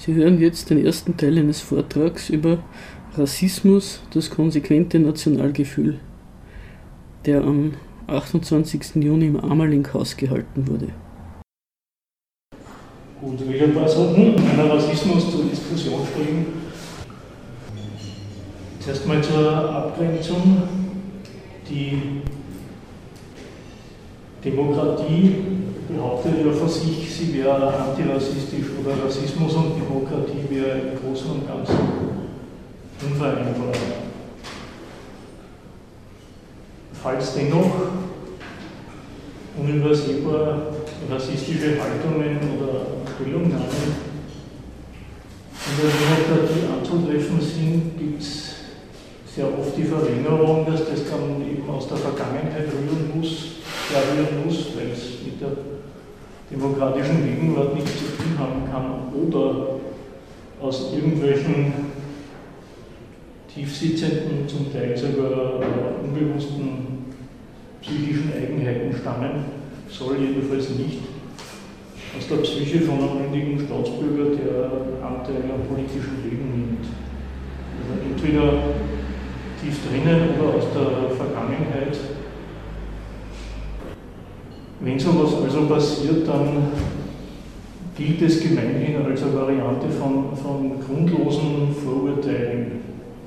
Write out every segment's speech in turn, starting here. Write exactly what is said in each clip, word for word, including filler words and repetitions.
Sie hören jetzt den ersten Teil eines Vortrags über Rassismus, das konsequente Nationalgefühl, der am achtundzwanzigsten Juni im Amerling-Haus gehalten wurde. Gut, ich will ein paar Sachen einen Rassismus zur Diskussion stellen. Zuerst mal zur Abgrenzung. Die Demokratie behauptet ja von sich, sie wäre antirassistisch, oder Rassismus und Demokratie wäre im Großen und Ganzen unvereinbar. Falls dennoch unübersehbar rassistische Haltungen oder Stellungnahmen in der Demokratie anzutreffen sind, gibt es sehr oft die Verlängerung, dass das dann eben aus der Vergangenheit rühren muss, rühren muss, weil es mit der demokratischen Gegenwart nichts zu tun haben kann, oder aus irgendwelchen tiefsitzenden, zum Teil sogar unbewussten psychischen Eigenheiten stammen, soll jedenfalls nicht aus der Psyche von einem mündigen Staatsbürger, der Anteil am politischen Leben nimmt. Also entweder tief drinnen oder aus der Vergangenheit. Wenn sowas also passiert, dann gilt es gemeinhin als eine Variante von, von grundlosen Vorurteilen.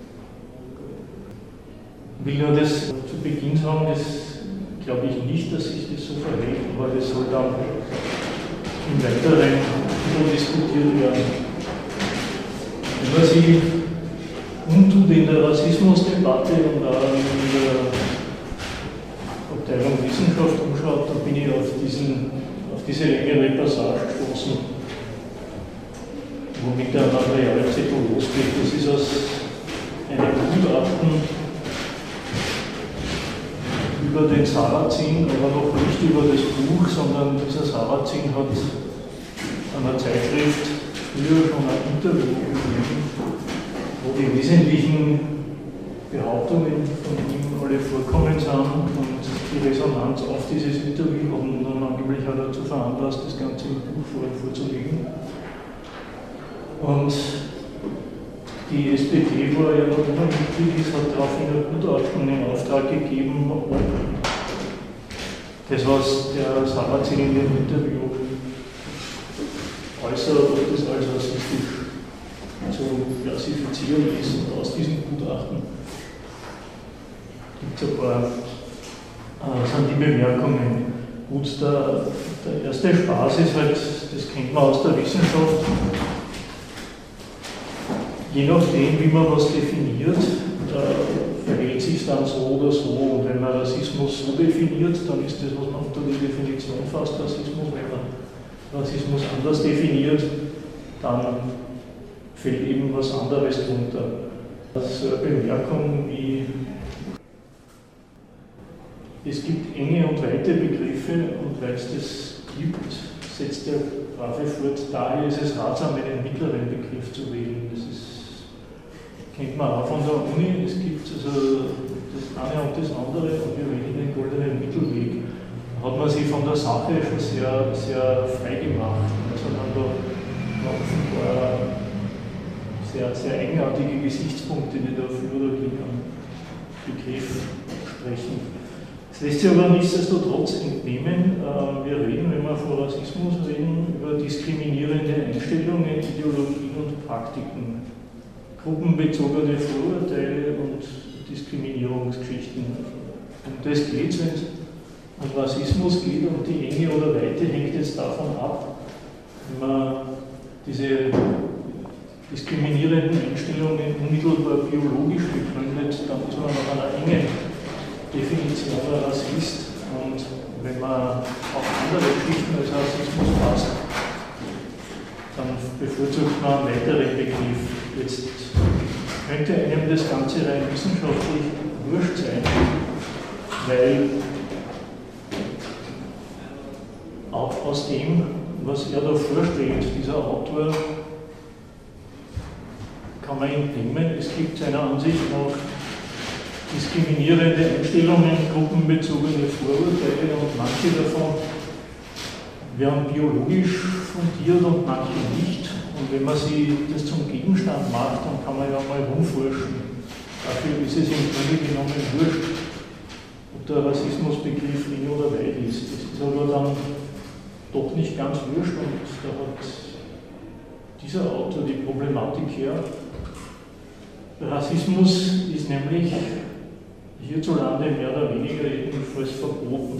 Ich will nur das zu Beginn sagen, das glaube ich nicht, dass sich das so verhält, aber das soll dann im Weiteren diskutiert werden. Wenn man sich umtut in der Rassismusdebatte und auch in der Abteilung Wissenschaft umschaut, da bin ich auf, diesen, auf diese längere Passage gestoßen, womit der Materialzettel losgeht. Das ist aus einem Gutachten über den Sarrazin, aber noch nicht über das Buch, sondern dieser Sarrazin hat an einer Zeitschrift früher schon ein Interview gegeben, wo die wesentlichen Behauptungen von ihm alle vorkommen sind, und die Resonanz auf dieses Interview haben dann angeblich auch dazu veranlasst, das Ganze im Buch vorzulegen. Und die S P D, wo er ja noch immer Mitglied ist, hat daraufhin ein Gutachten in Auftrag gegeben, ob das, was der Sarrazin in dem Interview äußert, ob das als rassistisch zu klassifizieren ist. Und aus diesem Gutachten gibt es ein paar, äh, sind die Bemerkungen. Gut, der, der erste Spaß ist halt, das kennt man aus der Wissenschaft, je nachdem, wie man was definiert, äh, verhält sich dann so oder so. Und wenn man Rassismus so definiert, dann ist das, was man unter die Definition fasst, Rassismus. Wenn man Rassismus anders definiert, dann fällt eben was anderes drunter. Das ist eine Bemerkung wie: Es gibt enge und weite Begriffe, und weil es das gibt, setzt der Brave fort, daher ist es ratsam, einen mittleren Begriff zu wählen. Das ist, kennt man auch von der Uni, es gibt also das eine und das andere, und wir wählen den goldenen Mittelweg. Da hat man sich von der Sache schon sehr, sehr frei gemacht. Also man da offenbar sehr, sehr eigenartige Gesichtspunkte, die dafür oder gegen einen Begriff sprechen. Es lässt sich aber nichtsdestotrotz entnehmen, äh, wir reden, wenn wir von Rassismus reden, über diskriminierende Einstellungen, Ideologien und Praktiken, gruppenbezogene Vorurteile und Diskriminierungsgeschichten. Um das geht es, wenn es um Rassismus geht, und die Enge oder Weite hängt jetzt davon ab, wenn man diese diskriminierenden Einstellungen unmittelbar biologisch begründet, dann ist man nach einer engen Definition der Rassist, und wenn man auf andere Geschichten als Rassismus passt, dann bevorzugt man einen weiteren Begriff. Jetzt könnte einem das Ganze rein wissenschaftlich wurscht sein, weil auch aus dem, was er da vorstellt, dieser Autor, kann man entnehmen, es gibt seiner Ansicht nach diskriminierende Einstellungen, gruppenbezogene Vorurteile, und manche davon werden biologisch fundiert und manche nicht. Und wenn man sich das zum Gegenstand macht, dann kann man ja mal rumforschen. Dafür ist es im Grunde genommen wurscht, ob der Rassismusbegriff eng oder weit ist. Das ist aber dann doch nicht ganz wurscht und da hat dieser Autor die Problematik her. Rassismus ist nämlich hierzulande mehr oder weniger jedenfalls verboten.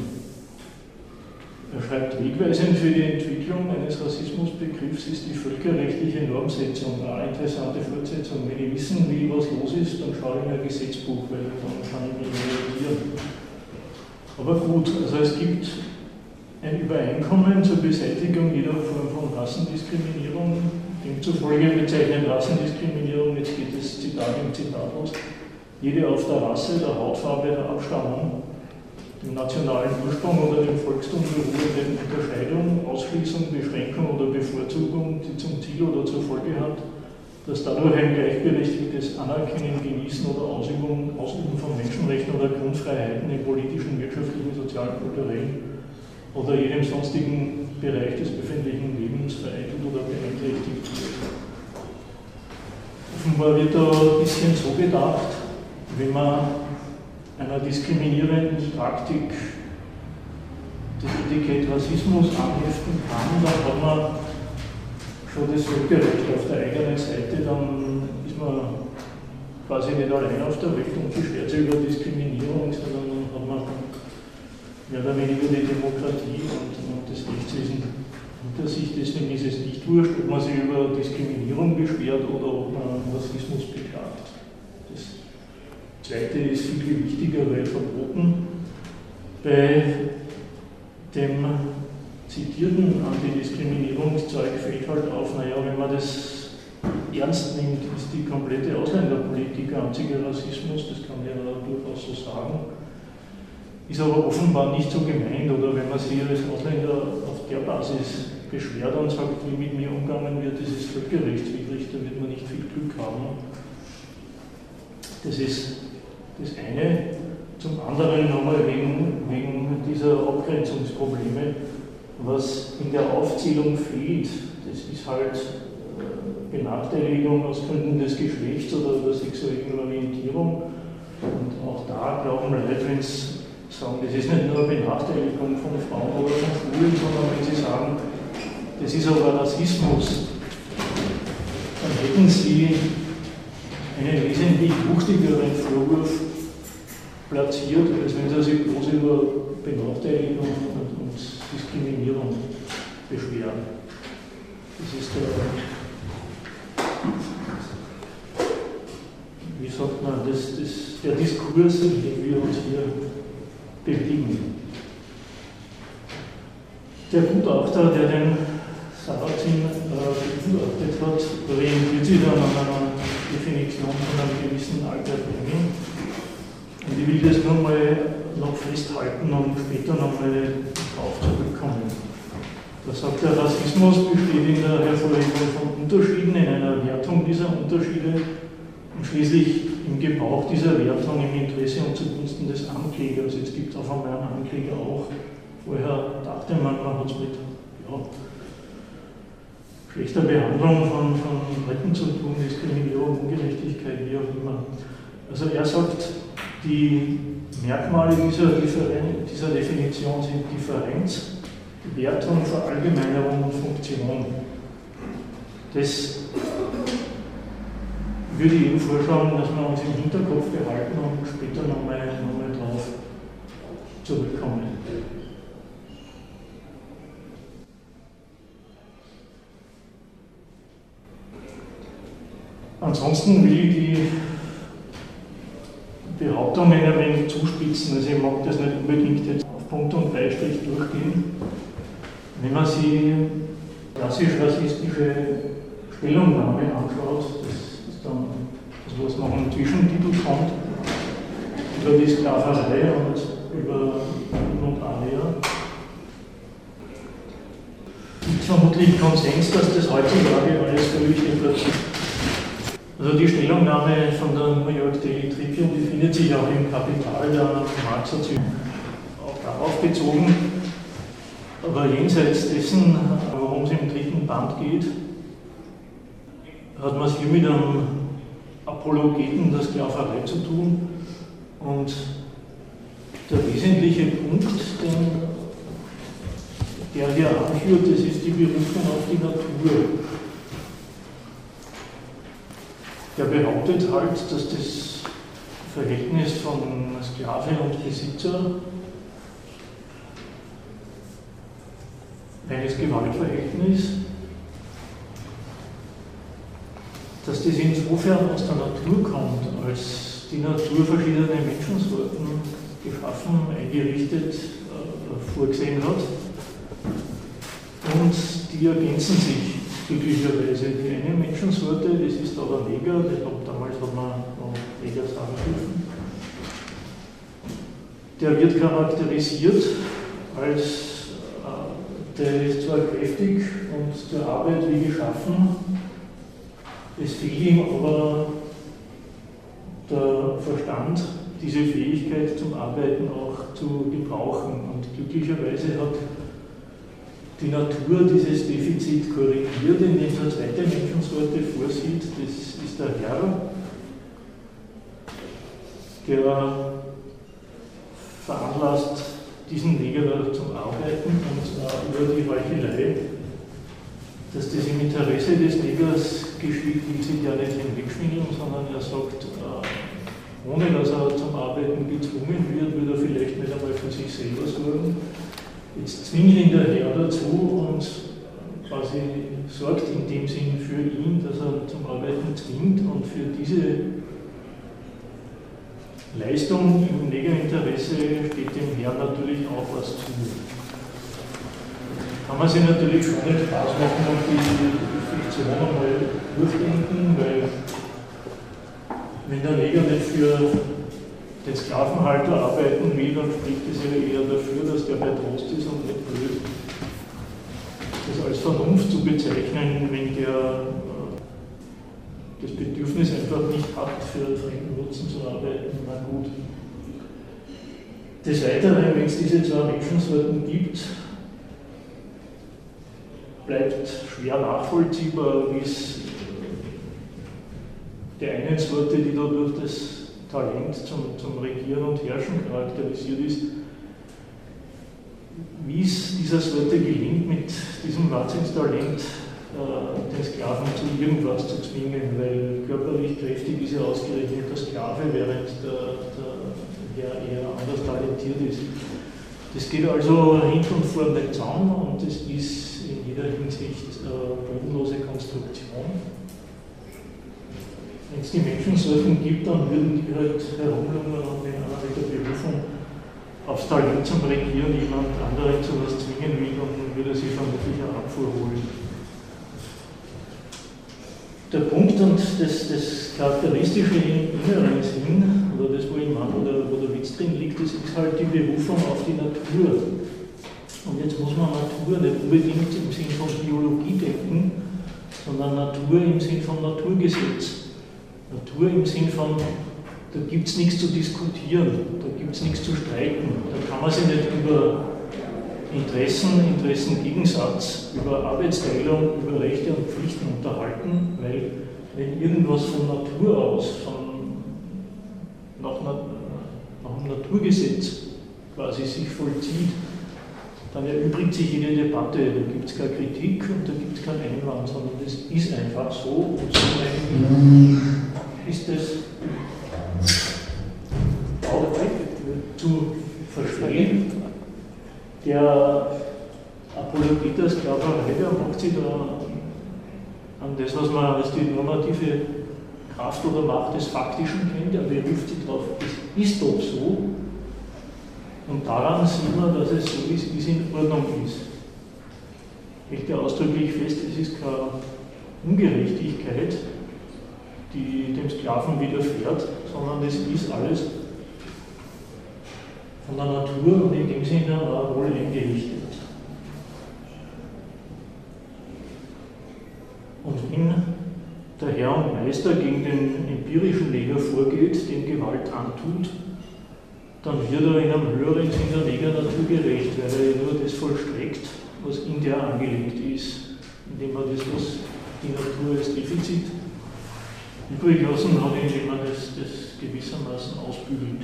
Er schreibt, wegweisend für die Entwicklung eines Rassismusbegriffs ist die völkerrechtliche Normsetzung. Eine interessante Fortsetzung. Wenn ich wissen will, was los ist, dann schaue ich mir ein Gesetzbuch, weil dann kann ich mich orientieren. Aber gut, also es gibt ein Übereinkommen zur Beseitigung jeder Form von Rassendiskriminierung. Demzufolge bezeichnet Rassendiskriminierung, jetzt geht das Zitat im Zitat aus, jede auf der Rasse, der Hautfarbe, der Abstammung, dem nationalen Ursprung oder dem Volkstum beruhende Unterscheidung, Ausschließung, Beschränkung oder Bevorzugung, die zum Ziel oder zur Folge hat, dass dadurch ein gleichberechtigtes Anerkennen, Genießen oder Ausübung, Ausüben von Menschenrechten oder Grundfreiheiten im politischen, wirtschaftlichen, sozialen, kulturellen oder jedem sonstigen Bereich des öffentlichen Lebens vereitelt oder beeinträchtigt wird. Offenbar wird da ein bisschen so gedacht, wenn man einer diskriminierenden Praktik das Etikett Rassismus anheften kann, dann hat man schon das Völkerrecht auf der eigenen Seite, dann ist man quasi nicht allein auf der Welt und beschwert sich über Diskriminierung, sondern dann hat man mehr oder weniger die Demokratie und, und das Rechtswesen hinter sich. Deswegen ist es nicht wurscht, ob man sich über Diskriminierung beschwert oder ob man Rassismus beklagt. Das Zweite ist viel wichtiger, weil verboten. Bei dem zitierten Antidiskriminierungszeug fällt halt auf, naja, wenn man das ernst nimmt, ist die komplette Ausländerpolitik einziger Rassismus, das kann man ja durchaus so sagen, ist aber offenbar nicht so gemeint, oder wenn man sich als Ausländer auf der Basis beschwert und sagt, wie mit mir umgegangen wird, das ist völkerrechtswidrig, da wird man nicht viel Glück haben. Das ist das eine. Zum anderen nochmal wegen, wegen dieser Abgrenzungsprobleme, was in der Aufzählung fehlt, das ist halt äh, Benachteiligung aus Gründen des Geschlechts oder der sexuellen Orientierung. Und auch da glauben Leute, wenn sie sagen, das ist nicht nur eine Benachteiligung von Frauen oder von Schwulen, sondern wenn sie sagen, das ist aber Rassismus, dann hätten sie einen wesentlich wuchtigeren Vorwurf platziert, als wenn sie sich bloß über Benachteiligung und, und Diskriminierung beschweren. Das ist der, wie sagt man, das, das, der Diskurs, in dem wir uns hier bewegen. Der Gutachter, der den Sarrazin äh, begutachtet hat, orientiert sich dann an einer Definition von einem gewissen Albert Memmi. Und ich will das nur mal noch festhalten und später nochmal darauf zurückkommen. Da sagt der Rassismus besteht in der Hervorlegung von Unterschieden, in einer Wertung dieser Unterschiede und schließlich im Gebrauch dieser Wertung im Interesse und zugunsten des Anklägers. Jetzt gibt es auf einmal einen Ankläger auch. Vorher dachte man, man hat es mit ja, schlechter Behandlung von, von Dritten zu tun, Diskriminierung, Ungerechtigkeit, wie auch immer. Also er sagt, die Merkmale dieser, dieser Definition sind Differenz, Wertung, Verallgemeinerung und Funktion. Das würde ich Ihnen vorschlagen, dass wir uns im Hinterkopf behalten und später nochmal noch mal drauf zurückkommen. Ansonsten will ich die Behauptungen ein wenig zuspitzen, also ich mag das nicht unbedingt jetzt auf Punkt und Beistrich durchgehen. Wenn man sich klassisch-rassistische Stellungnahme anschaut, das ist dann das, was noch im Zwischentitel kommt, über die Sklaverei und über Ihm und Alia, gibt es vermutlich Konsens, dass das heutzutage alles verrichtet wird. Also die Stellungnahme von der New York Daily Tribune, die findet sich auch im Kapital, der Marx hat sich auch darauf bezogen. Aber jenseits dessen, worum es im dritten Band geht, hat man es hier mit einem Apologeten der Sklaverei zu tun. Und der wesentliche Punkt, den, der hier anführt, das ist die Berufung auf die Natur. Der behauptet halt, dass das Verhältnis von Sklave und Besitzer eines Gewaltverhältnisses, dass das insofern aus der Natur kommt, als die Natur verschiedene Menschensorten geschaffen, eingerichtet, äh, vorgesehen hat. Und die ergänzen sich glücklicherweise. Die eine Menschensorte, das ist da der Neger, ich glaube, damals hat man noch Neger sagen dürfen. Der wird charakterisiert als, äh, der ist zwar kräftig und zur Arbeit wie geschaffen, es fehlt ihm aber der Verstand, diese Fähigkeit zum Arbeiten auch zu gebrauchen. Und glücklicherweise hat die Natur dieses Defizit korrigiert, indem es eine zweite Menschensorte vorsieht. Das ist der Herr, der veranlasst diesen Neger zum Arbeiten, und zwar über die Heuchelei. Dass das im Interesse des Negers geschieht, will sich ja nicht hinwegschwindeln, sondern er sagt, äh, ohne dass er zum Arbeiten gezwungen wird, wird er vielleicht nicht einmal für sich selber sorgen. Jetzt zwingt ihn der Herr dazu und quasi sorgt in dem Sinn für ihn, dass er zum Arbeiten zwingt, und für diese Leistung im Negerinteresse steht dem Herrn natürlich auch was zu. Kann man sich natürlich schon den Spaß machen und die Fiktion einmal durchdenken, weil wenn der Neger nicht für den Sklavenhalter arbeiten will, dann spricht es ja eher dafür, dass der bei Trost ist und nicht blöd. Das als Vernunft zu bezeichnen, wenn der äh, das Bedürfnis einfach nicht hat, für fremden Nutzen zu arbeiten, na gut. Des Weiteren, wenn es diese zwei Menschensorten gibt, bleibt schwer nachvollziehbar, wie es der einen Sorte, die da durch das Talent zum, zum Regieren und Herrschen charakterisiert ist, wie es dieser Sorte gelingt, mit diesem Wahnsinnstalent äh, den Sklaven zu irgendwas zu zwingen, weil körperlich kräftig ist ja ausgerechnet der Sklave, während der, der Herr eher anders talentiert ist. Das geht also hinten und vorne nicht zusammen, und das ist in jeder Hinsicht äh, bodenlose Konstruktion. Wenn es die Menschensorten gibt, dann würden die halt herumlungern und wenn einer mit der Berufung aufs Talent zum Regieren jemand anderen zu was zwingen will, dann würde er sich vermutlich eine Abfuhr holen. Der Punkt und das, das Charakteristische im inneren Sinn, oder das, wo ich meine, wo der, wo der Witz drin liegt, das ist halt die Berufung auf die Natur. Und jetzt muss man Natur nicht unbedingt im Sinn von Biologie denken, sondern Natur im Sinn von Naturgesetz. Natur im Sinn von, da gibt es nichts zu diskutieren, da gibt es nichts zu streiten, da kann man sich nicht über Interessen, Interessengegensatz, über Arbeitsteilung, über Rechte und Pflichten unterhalten, weil wenn irgendwas von Natur aus, von, nach, nach dem Naturgesetz quasi sich vollzieht, dann erübrigt sich jede Debatte, da gibt es keine Kritik und da gibt es keinen Einwand, sondern das ist einfach so, und so ist es auch zu verstehen. Der Apologet der Sklaverei, der macht sich da an das, was man als die normative Kraft oder Macht des Faktischen kennt, er beruft sich darauf, es ist doch so. Und daran sieht man, dass es so ist, wie es in Ordnung ist. Ich lege ausdrücklich fest, es ist keine Ungerechtigkeit, die dem Sklaven widerfährt, sondern es ist alles von der Natur und in dem Sinne auch wohl eingerichtet. Und wenn der Herr und Meister gegen den empirischen Neger vorgeht, dem Gewalt antut, dann wird er in einem höheren Sinn der Negernatur gerecht, weil er nur das vollstreckt, was in der angelegt ist, indem er das, was die Natur als Defizit übrig lassen hat, indem man das, das gewissermaßen ausbügelt.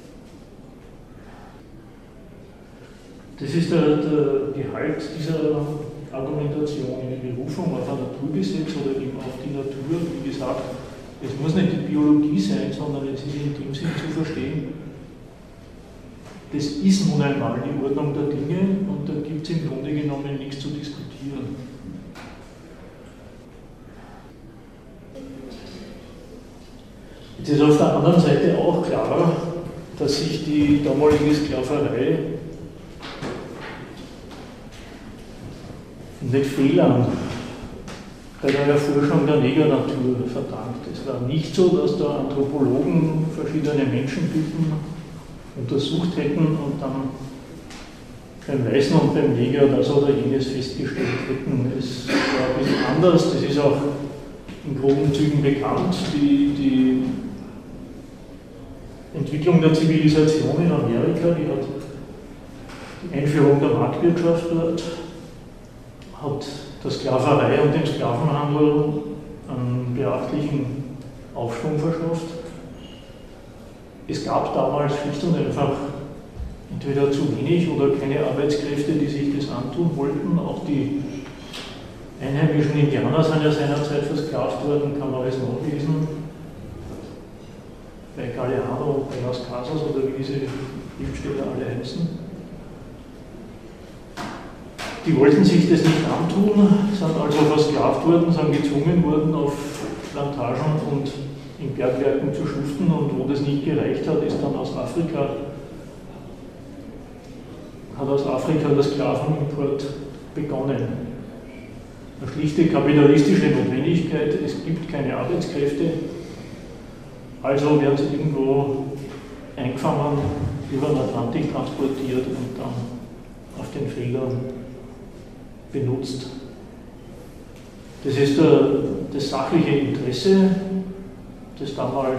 Das ist der, der Gehalt dieser Argumentation in der Berufung auf ein Naturgesetz oder eben auf die Natur. Wie gesagt, es muss nicht die Biologie sein, sondern es ist in dem Sinn zu verstehen, das ist nun einmal die Ordnung der Dinge und da gibt es im Grunde genommen nichts zu diskutieren. Es ist auf der anderen Seite auch klar, dass sich die damalige Sklaverei nicht Fehlern bei der Erforschung der Negernatur verdankt. Es war nicht so, dass da Anthropologen verschiedene Menschentypen untersucht hätten und dann beim Weißen und beim Neger das oder jenes festgestellt hätten. Es war ein bisschen anders, das ist auch in groben Zügen bekannt. Die, die Entwicklung der Zivilisation in Amerika, die hat die Einführung der Marktwirtschaft dort, hat der Sklaverei und dem Sklavenhandel einen beachtlichen Aufschwung verschafft. Es gab damals schlicht und einfach entweder zu wenig oder keine Arbeitskräfte, die sich das antun wollten. Auch die einheimischen Indianer sind ja seinerzeit versklavt worden, kann man alles nachlesen. Bei Galeano, bei Las Casas oder wie diese Schriftsteller alle heißen. Die wollten sich das nicht antun, sind also versklavt worden, sind gezwungen worden, auf Plantagen und in Bergwerken zu schuften, und wo das nicht gereicht hat, ist dann aus Afrika, hat aus Afrika der Sklavenimport begonnen. Eine schlichte kapitalistische Notwendigkeit, es gibt keine Arbeitskräfte, also werden sie irgendwo eingefangen, über den Atlantik transportiert und dann auf den Feldern benutzt. Das ist der, das sachliche Interesse, das damals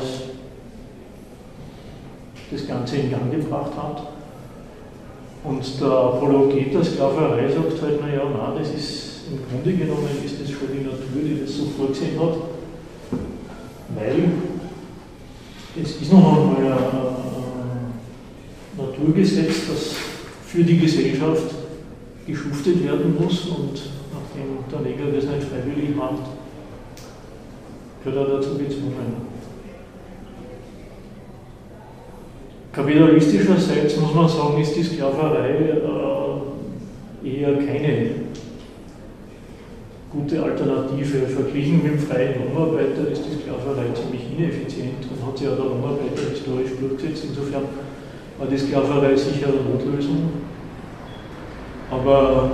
das Ganze in Gang gebracht hat. Und der Apologet der Sklaverei sagt halt, naja, nein, das ist im Grunde genommen ist das schon die Natur, die das so vorgesehen hat, weil es ist noch einmal ein, ein Naturgesetz, das für die Gesellschaft geschuftet werden muss, und nachdem der Neger das nicht freiwillig macht, wird er dazu gezwungen. Kapitalistischerseits muss man sagen, ist die Sklaverei äh, eher keine gute Alternative. Verglichen mit dem freien Lohnarbeiter ist die Sklaverei ziemlich ineffizient und hat sich ja der Lohnarbeiter historisch durchgesetzt. Insofern war die Sklaverei sicher eine Notlösung. Aber,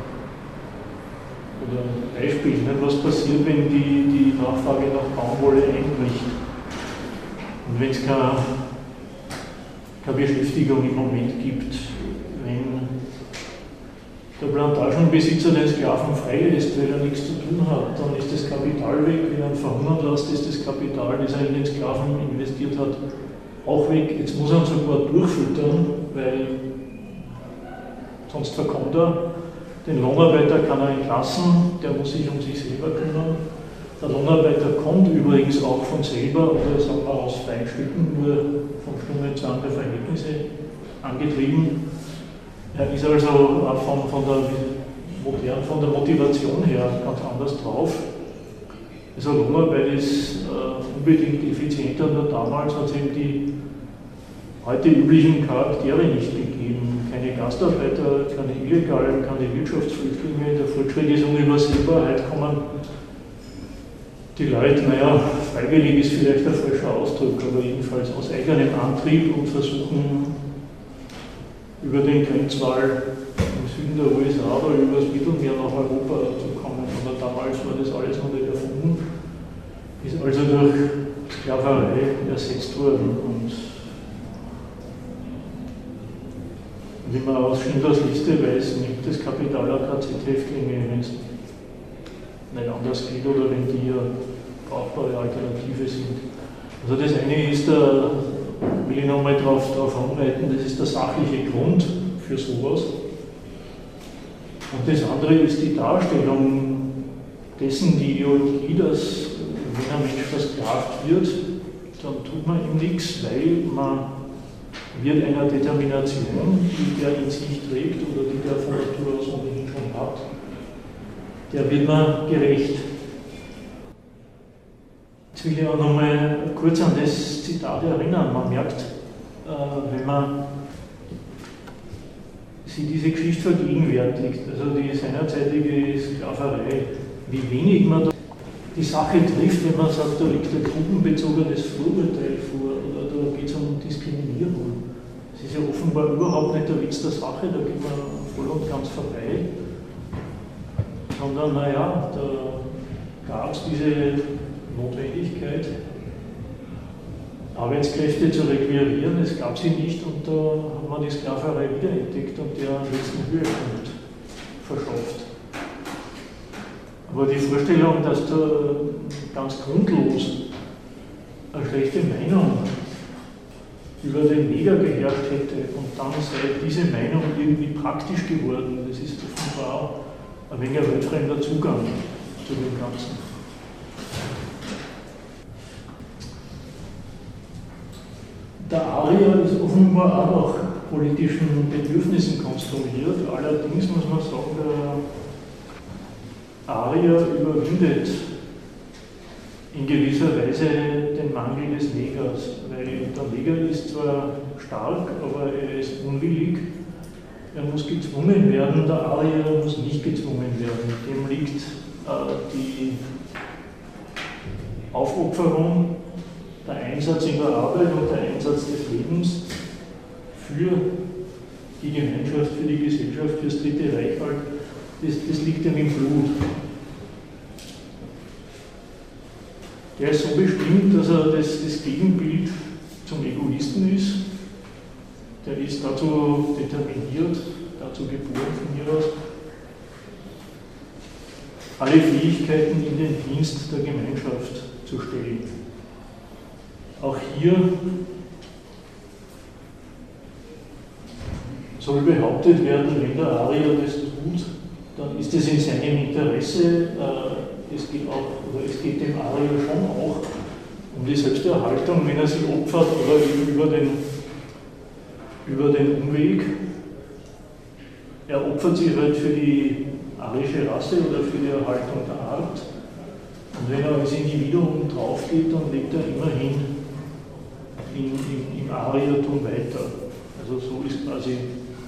oder ein Beispiel, ne, was passiert, wenn die, die Nachfrage nach Baumwolle einbricht und wenn es keine, keine Beschäftigung im Moment gibt, wenn der Plantagenbesitzer den Sklaven freilässt, weil er nichts zu tun hat, dann ist das Kapital weg, wenn er ihn verhungern lässt, ist das Kapital, das er in den Sklaven investiert hat, auch weg. Jetzt muss er ihn sogar durchfüttern, weil sonst verkommt er. Den Lohnarbeiter kann er entlassen, der muss sich um sich selber kümmern. Der Lohnarbeiter kommt übrigens auch von selber oder sagen wir aus freien Stücken, nur vom Stundenzahl der Verhältnisse angetrieben. Er ist also auch von, von, der, modern, von der Motivation her ganz anders drauf. Also Lohnarbeit ist äh, unbedingt effizienter, nur damals hat es eben die heute üblichen Charaktere nicht gegeben. Keine Gastarbeiter, keine Illegalen, keine Wirtschaftsflüchtlinge. Der Fortschritt ist unübersehbar. Heute kommen die Leute, naja, freiwillig ist vielleicht ein falscher Ausdruck, aber jedenfalls aus eigenem Antrieb und versuchen über den Grenzwall im Süden der U S A oder über das Mittelmeer nach Europa zu kommen. Aber damals war das alles noch nicht erfunden, ist also durch Sklaverei ersetzt worden. Und wie man aus Schindlers Liste weiß, nimmt das Kapital auch K Z-Häftlinge, wenn es nicht anders geht oder wenn die ja brauchbare Alternative sind. Also das eine ist, der, will ich nochmal darauf drauf anleiten, das ist der sachliche Grund für sowas. Und das andere ist die Darstellung dessen, die Ideologie, dass wenn ein Mensch versklavt wird, dann tut man ihm nichts, weil man wird einer Determination, die der in sich trägt oder die der von Natur aus ohnehin schon hat, der wird man gerecht. Jetzt will ich auch nochmal kurz an das Zitat erinnern. Man merkt, äh, wenn man sich diese Geschichte vergegenwärtigt, also die seinerzeitige Sklaverei, wie wenig man da die Sache trifft, wenn man sagt, da liegt ein gruppenbezogenes Vorurteil vor oder da geht es um Diskriminierung. Das ist ja offenbar überhaupt nicht der Witz der Sache, da geht man voll und ganz vorbei. Sondern, naja, da gab es diese Notwendigkeit, Arbeitskräfte zu requirieren, es gab sie nicht und da hat man die Sklaverei wiederentdeckt und der letzten Höhepunkt verschafft. Aber die Vorstellung, dass da ganz grundlos eine schlechte Meinung über den Neger geherrscht hätte und dann sei diese Meinung irgendwie praktisch geworden, das ist offenbar auch ein wenig ein weltfremder Zugang zu dem Ganzen. Der Arier ist offenbar auch nach politischen Bedürfnissen konstruiert, allerdings muss man sagen, der Arier überwindet in gewisser Weise den Mangel des Negers, weil der Neger ist zwar stark, aber er ist unwillig, er muss gezwungen werden, der Arier muss nicht gezwungen werden. Dem liegt äh, die Aufopferung, der Einsatz in der Arbeit und der Einsatz des Lebens für die Gemeinschaft, für die Gesellschaft, für das Dritte Reich halt, das, das liegt ihm im Blut. Der ist so bestimmt, dass er das, das Gegenbild zum Egoisten ist. Der ist dazu determiniert, dazu geboren von mir aus, alle Fähigkeiten in den Dienst der Gemeinschaft zu stellen. Auch hier soll behauptet werden, wenn der Arier das tut, dann ist es in seinem Interesse. Es geht, auch, oder es geht dem Arier schon auch um die Selbsterhaltung, wenn er sich opfert oder eben über den, über den Umweg. Er opfert sich halt für die arische Rasse oder für die Erhaltung der Art. Und wenn er als Individuum draufgeht, dann lebt er immerhin in, im, im Ariertum weiter. Also so ist quasi,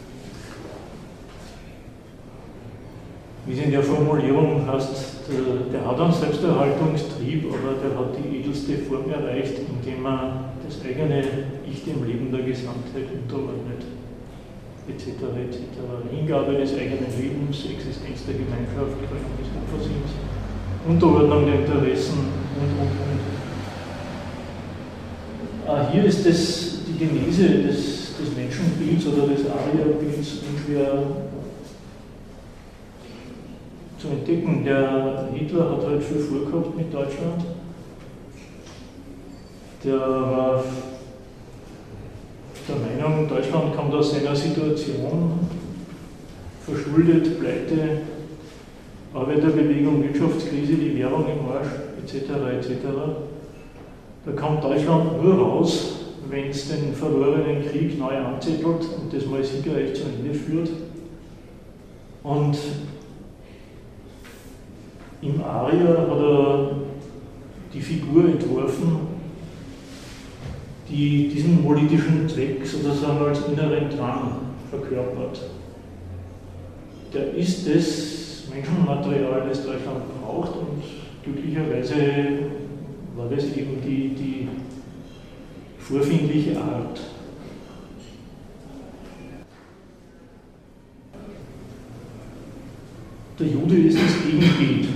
wie es in der Formulierung heißt, der, der hat einen Selbsterhaltungstrieb, aber der hat die edelste Form erreicht, indem er das eigene Ich dem Leben der Gesamtheit unterordnet, et cetera et cetera. Hingabe des eigenen Lebens, Existenz der Gemeinschaft, Verlust des Opfersinns, Unterordnung der Interessen und, und, und. Ah, hier ist das, die Genese des, des Menschenbilds oder des Arierbilds unschwer zu entdecken. Der Hitler hat halt viel vorgehabt mit Deutschland. Der war der Meinung, Deutschland kommt aus seiner Situation, verschuldet, Pleite, Arbeiterbewegung, Wirtschaftskrise, die Währung im Arsch, et cetera et cetera. Da kommt Deutschland nur raus, wenn es den verlorenen Krieg neu anzettelt und das mal sicherlich zu Ende führt. Und im Arier hat er die Figur entworfen, die diesen politischen Zweck sozusagen als inneren Drang verkörpert. Der ist das Menschenmaterial, das Deutschland braucht und glücklicherweise war das eben die, die vorfindliche Art. Der Jude ist das Gegenbild.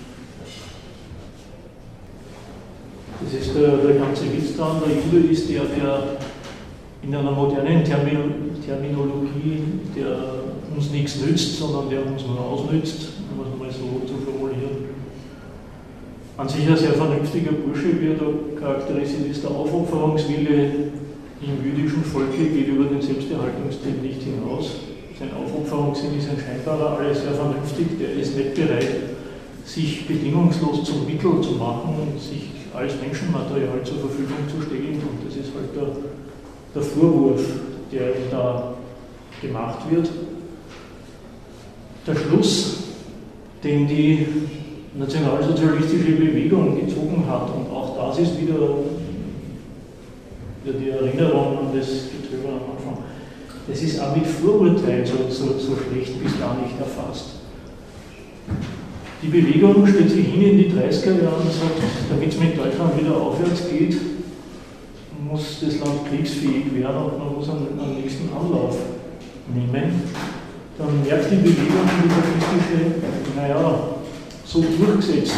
Das ist der, der ganze Witz daran. Der Jude ist der, der in einer modernen Termin, Terminologie, der uns nichts nützt, sondern der uns nur ausnützt, um es mal so zu formulieren. An sich ein sehr vernünftiger Bursche, wie er da charakterisiert ist. Der Aufopferungswille im jüdischen Volke geht über den Selbsterhaltungstrieb nicht hinaus. Sein Aufopferungssinn ist ein scheinbarer, alles sehr vernünftig, der ist nicht bereit, sich bedingungslos zum Mittel zu machen und sich als Menschenmaterial zur Verfügung zu stellen. Und das ist halt der, der Vorwurf, der ihm da gemacht wird. Der Schluss, den die nationalsozialistische Bewegung gezogen hat, und auch das ist wieder, wieder die Erinnerung an das Getöber am Anfang, das ist auch mit Vorurteilen so, so, so schlecht bis gar nicht erfasst. Die Bewegung stellt sich hin in die dreißiger Jahre und sagt, damit es mit Deutschland wieder aufwärts geht, muss das Land kriegsfähig werden und man muss einen, einen nächsten Anlauf nehmen. Dann merkt die Bewegung, die faschistische, naja, so durchgesetzt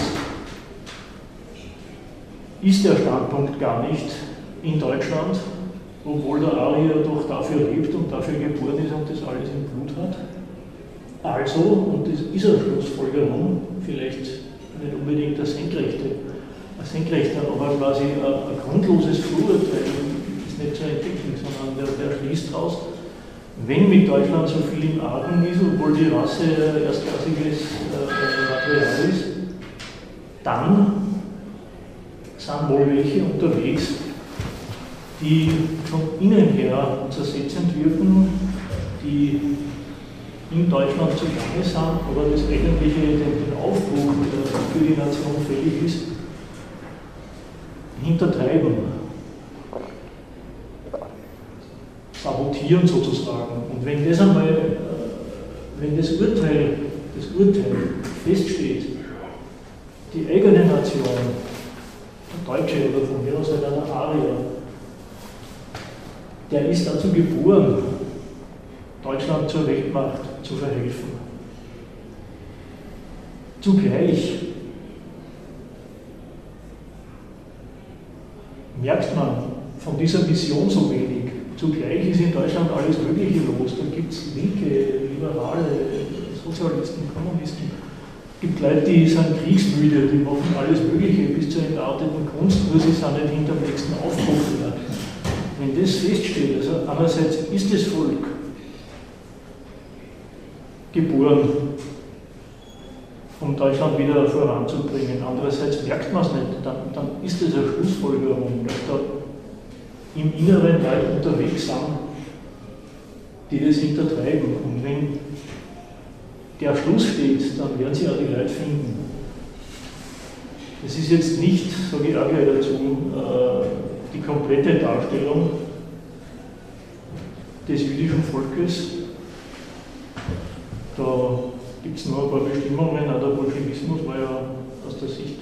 ist der Standpunkt gar nicht in Deutschland, obwohl der Arier doch dafür lebt und dafür geboren ist und das alles im Blut hat. Also, und das ist eine Schlussfolgerung, vielleicht nicht unbedingt eine senkrechte, ein senkrechter, aber quasi ein, ein grundloses Vorurteil ist nicht zu entdecken, sondern der, der schließt daraus, wenn mit Deutschland so viel im Argen ist, obwohl die Rasse erstklassiges äh, Material ist, dann sind wohl welche unterwegs, die von innen her zersetzend wirken, die in Deutschland zugange sind, aber das eigentliche, den, den Aufbruch, der für die Nation fällig ist, hintertreiben, sabotieren sozusagen. Und wenn das einmal, wenn das Urteil, das Urteil feststeht, die eigene Nation, der Deutsche oder von mir aus einer Arier, der ist dazu geboren, Deutschland zur Weltmacht zu verhelfen. Zugleich merkt man von dieser Mission so wenig. Zugleich ist in Deutschland alles Mögliche los. Da gibt es Linke, Liberale, Sozialisten, Kommunisten. Es gibt Leute, die sind kriegsmüde, die machen alles Mögliche bis zur entarteten Kunst, nur sie sind nicht hinter dem nächsten Aufbruch her. Wenn das feststeht, also einerseits ist das Volk geboren, um Deutschland wieder voranzubringen, andererseits merkt man es nicht, dann, dann ist das eine Schlussfolgerung, dass da im Inneren Leute unterwegs sind, die das hintertreiben. Und wenn der Schluss steht, dann werden sie auch die Leute finden. Das ist jetzt nicht, sage ich auch gleich dazu, die komplette Darstellung des jüdischen Volkes. Da gibt es nur ein paar Bestimmungen, auch der Bolschewismus war ja aus der Sicht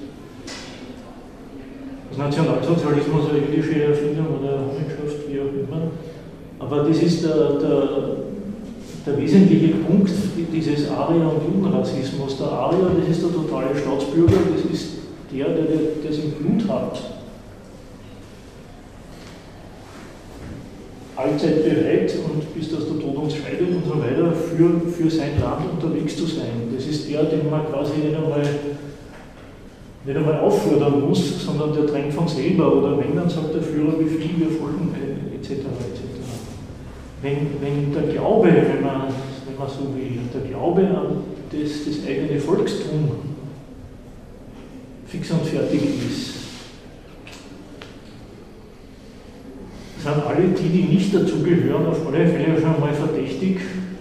des Nationalsozialismus eine jüdische Erfindung oder Errungenschaft, wie auch immer. Aber das ist der, der, der wesentliche Punkt dieses Arier- und Judenrassismus. Der Arier, das ist der totale Staatsbürger, das ist der, der, der das im Blut hat. Allzeit bereit und bis dass der Tod uns scheidet und so weiter, für, für sein Land unterwegs zu sein. Das ist der, den man quasi nicht einmal, nicht einmal auffordern muss, sondern der drängt von selber. Oder wenn, dann sagt der Führer, wie viel wir folgen, et cetera et cetera. Wenn, wenn der Glaube, wenn man, wenn man so will, der Glaube an das, das eigene Volkstum fix und fertig ist, sind alle die, die nicht dazugehören, auf alle Fälle schon mal verdächtig,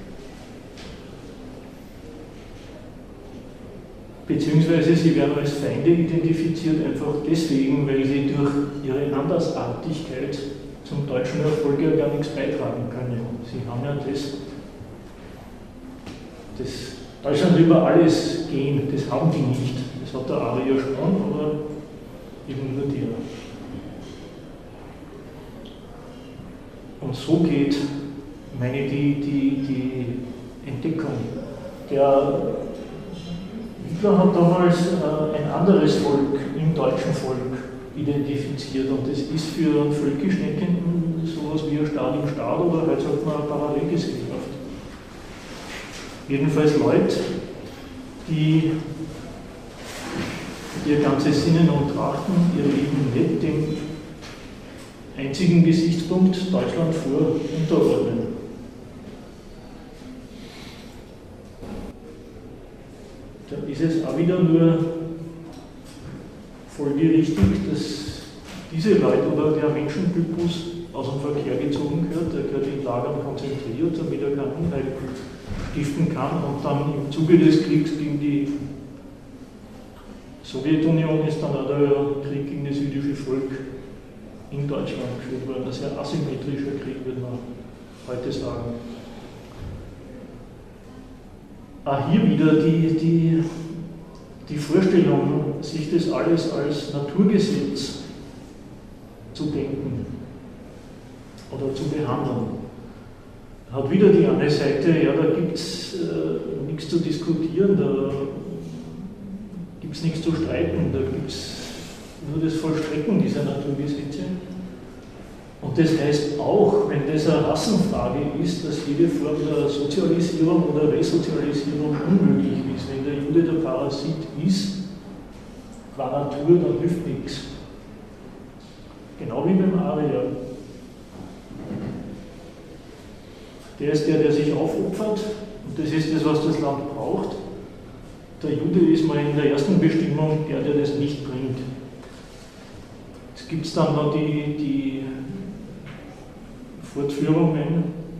beziehungsweise sie werden als Feinde identifiziert, einfach deswegen, weil sie durch ihre Andersartigkeit zum deutschen Erfolg ja gar nichts beitragen können. Sie haben ja das, das Deutschland über alles gehen, das haben die nicht. Das hat der Arier schon, aber eben nur der. Und so geht, meine die, die, die Entdeckung. Der Hitler hat damals äh, ein anderes Volk im deutschen Volk identifiziert und das ist für einen völkisch Denkenden sowas wie ein Staat im Staat oder halt sagt man eine Parallelgesellschaft. Jedenfalls Leute, die ihr ganzes Sinnen und Trachten, ihr Leben nicht dem einzigen Gesichtspunkt Deutschland vor unterordnen. Der ist es auch wieder nur folgerichtig, dass diese Leute oder der Menschentypus aus dem Verkehr gezogen gehört, der gehört in Lagern konzentriert, damit er keinen Unheil stiften kann und dann im Zuge des Kriegs gegen die Sowjetunion ist dann auch der Krieg gegen das jüdische Volk in Deutschland geführt worden. Ein sehr asymmetrischer Krieg, würde man heute sagen. Auch hier wieder die, die, die Vorstellung, sich das alles als Naturgesetz zu denken oder zu behandeln, hat wieder die andere Seite, ja, da gibt es äh, nichts zu diskutieren, da gibt es nichts zu streiten, da gibt es nur das Vollstrecken dieser Naturgesetze. Und das heißt auch, wenn das eine Rassenfrage ist, dass jede Form der Sozialisierung oder Resozialisierung unmöglich ist. Wenn der Jude der Parasit ist, qua Natur, dann hilft nichts. Genau wie beim Arier. Der ist der, der sich aufopfert, und das ist das, was das Land braucht. Der Jude ist mal in der ersten Bestimmung der, der das nicht bringt. Es gibt dann noch die, die Fortführungen.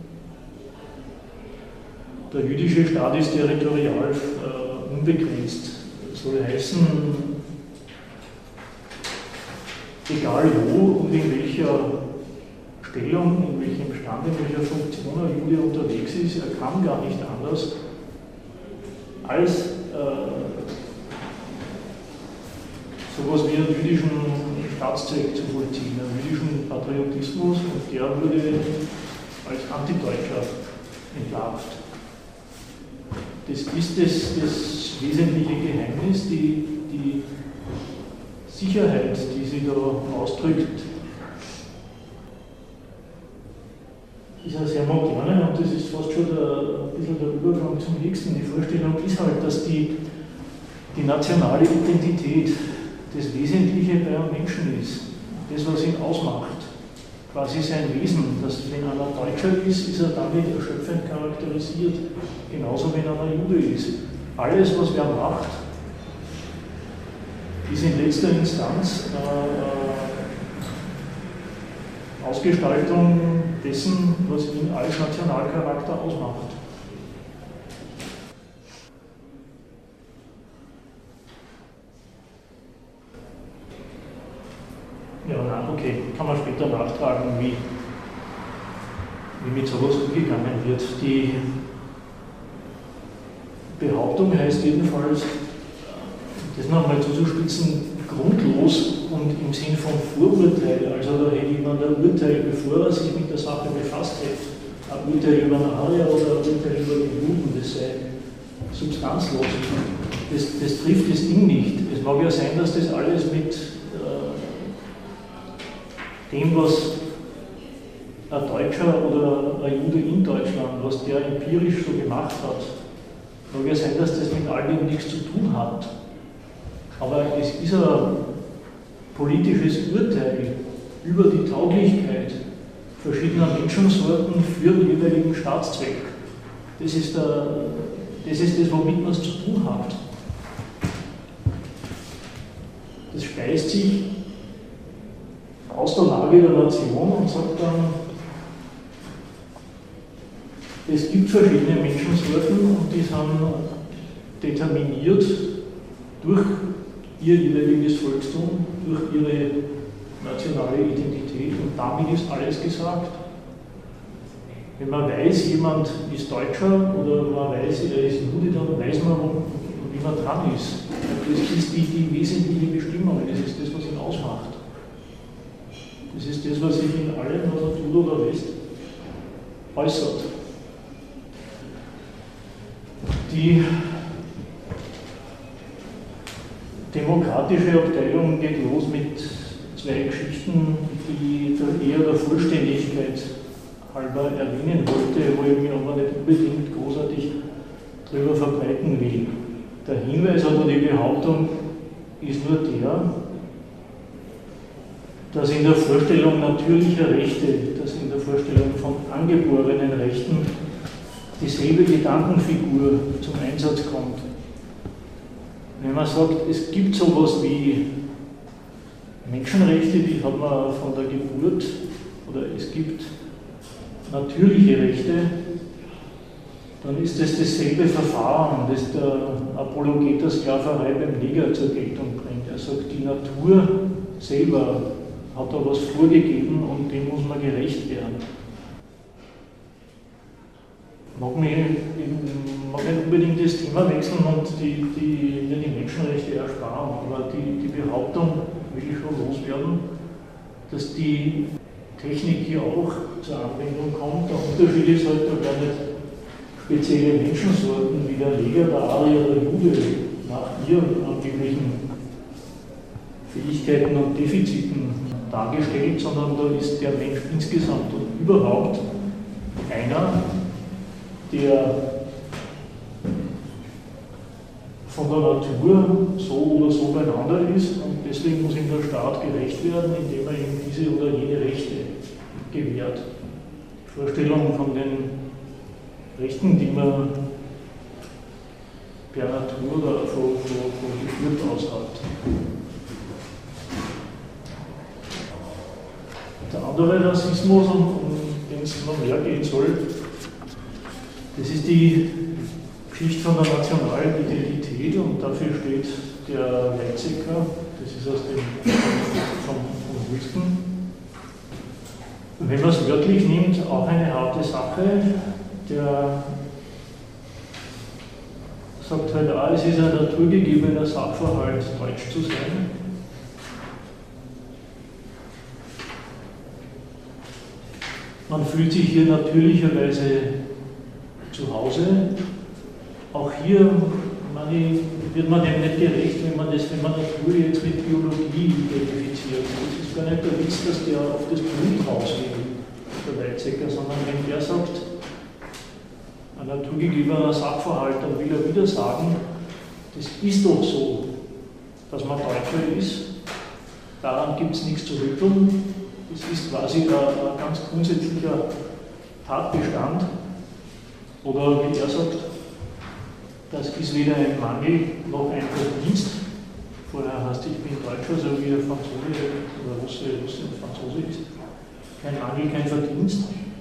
Der jüdische Staat ist territorial äh, unbegrenzt. Das soll heißen, egal wo und in welcher Stellung, in welchem Stand, in welcher Funktion ein Jude unterwegs ist, er kann gar nicht anders als äh, sowas wie einen jüdischen Staatszweck zu vollziehen, einen jüdischen Patriotismus, und der wurde als Antideutscher entlarvt. Das ist das, das wesentliche Geheimnis, die, die Sicherheit, die sie da ausdrückt, ist eine sehr moderne, und das ist fast schon der, ein bisschen der Übergang zum nächsten. Die Vorstellung ist halt, dass die, die nationale Identität das Wesentliche bei einem Menschen ist, das, was ihn ausmacht, quasi sein Wesen, dass wenn einer Deutscher ist, ist er damit erschöpfend charakterisiert, genauso wenn einer Jude ist. Alles, was wer macht, ist in letzter Instanz äh, Ausgestaltung dessen, was ihn als Nationalcharakter ausmacht. Ja, nein, okay, kann man später nachtragen, wie, wie mit sowas umgegangen wird. Die Behauptung heißt jedenfalls, das nochmal zuzuspitzen, grundlos und im Sinn von Vorurteil. Also da hätte jemand ein Urteil, bevor er sich mit der Sache befasst hätte, ein Urteil über einen Arier oder ein Urteil über den Juden, das sei substanzlos. Das, das trifft das Ding nicht. Es mag ja sein, dass das alles mit äh, dem, was ein Deutscher oder ein Jude in Deutschland, was der empirisch so gemacht hat, mag ja sein, dass das mit all dem nichts zu tun hat. Aber es ist ein politisches Urteil über die Tauglichkeit verschiedener Menschensorten für den jeweiligen Staatszweck. Das ist, der, das, ist das, womit man es zu tun hat. Das speist sich aus der Lage der Nation und sagt dann, es gibt verschiedene Menschensorten und die sind determiniert durch ihr jeweiliges Volkstum, durch ihre nationale Identität, und damit ist alles gesagt. Wenn man weiß, jemand ist Deutscher oder man weiß, er ist Jude, dann weiß man, wie man dran ist. Das ist die, die wesentliche Bestimmung, das ist das, was ihn ausmacht. Das ist das, was sich in allem, was er tut oder lässt, äußert. Die demokratische Abteilung geht los mit zwei Geschichten, die ich eher der Vollständigkeit halber erwähnen wollte, wo ich mich aber nicht unbedingt großartig darüber verbreiten will. Der Hinweis oder die Behauptung ist nur der, dass in der Vorstellung natürlicher Rechte, dass in der Vorstellung von angeborenen Rechten dieselbe Gedankenfigur zum Einsatz kommt. wenn man sagt, es gibt sowas wie Menschenrechte, die hat man von der Geburt, oder es gibt natürliche Rechte, dann ist das dasselbe Verfahren, das der Apologet der Sklaverei beim Neger zur Geltung bringt. Er sagt, die Natur selber hat da was vorgegeben und dem muss man gerecht werden. Mag mich mag nicht unbedingt das Thema wechseln und die, die, die Menschenrechte ersparen, aber die, die Behauptung will ich schon loswerden, dass die Technik hier auch zur Anwendung kommt. Der Unterschied ist halt, da werden nicht spezielle Menschensorten wie der Neger, der Arier oder der Jude nach ihren angeblichen Fähigkeiten und Defiziten dargestellt, sondern da ist der Mensch insgesamt und überhaupt einer, der von der Natur so oder so beieinander ist und deswegen muss ihm der Staat gerecht werden, indem er ihm diese oder jene Rechte gewährt. Die Vorstellung von den Rechten, die man per Natur oder von, von, von Geburt aus hat. Der andere Rassismus, um den es noch mehr gehen soll, das ist die Geschichte von der nationalen Identität und dafür steht der Weizsäcker, das ist aus dem von, von Houston. Wenn man es wörtlich nimmt, auch eine harte Sache. Der sagt halt auch, es ist ein naturgegebener Sachverhalt, deutsch zu sein. Man fühlt sich hier natürlicherweise zu Hause. Auch hier meine, wird man dem nicht gerecht, wenn man das, wenn man Natur jetzt mit Biologie identifiziert. Das ist gar nicht der Witz, dass der auf das Blut raus will, der Weizsäcker, sondern wenn der sagt, ein naturgegebener Sachverhalt, dann will er wieder sagen, das ist doch so, dass man Deutscher ist. Daran gibt es nichts zu rütteln. Das ist quasi ein, ein ganz grundsätzlicher Tatbestand. Oder wie er sagt, das ist weder ein Mangel noch ein Verdienst. Vorher heißt, ich bin Deutscher, so wie der Franzose oder Russe, Russe und Franzose ist. Kein Mangel, kein Verdienst.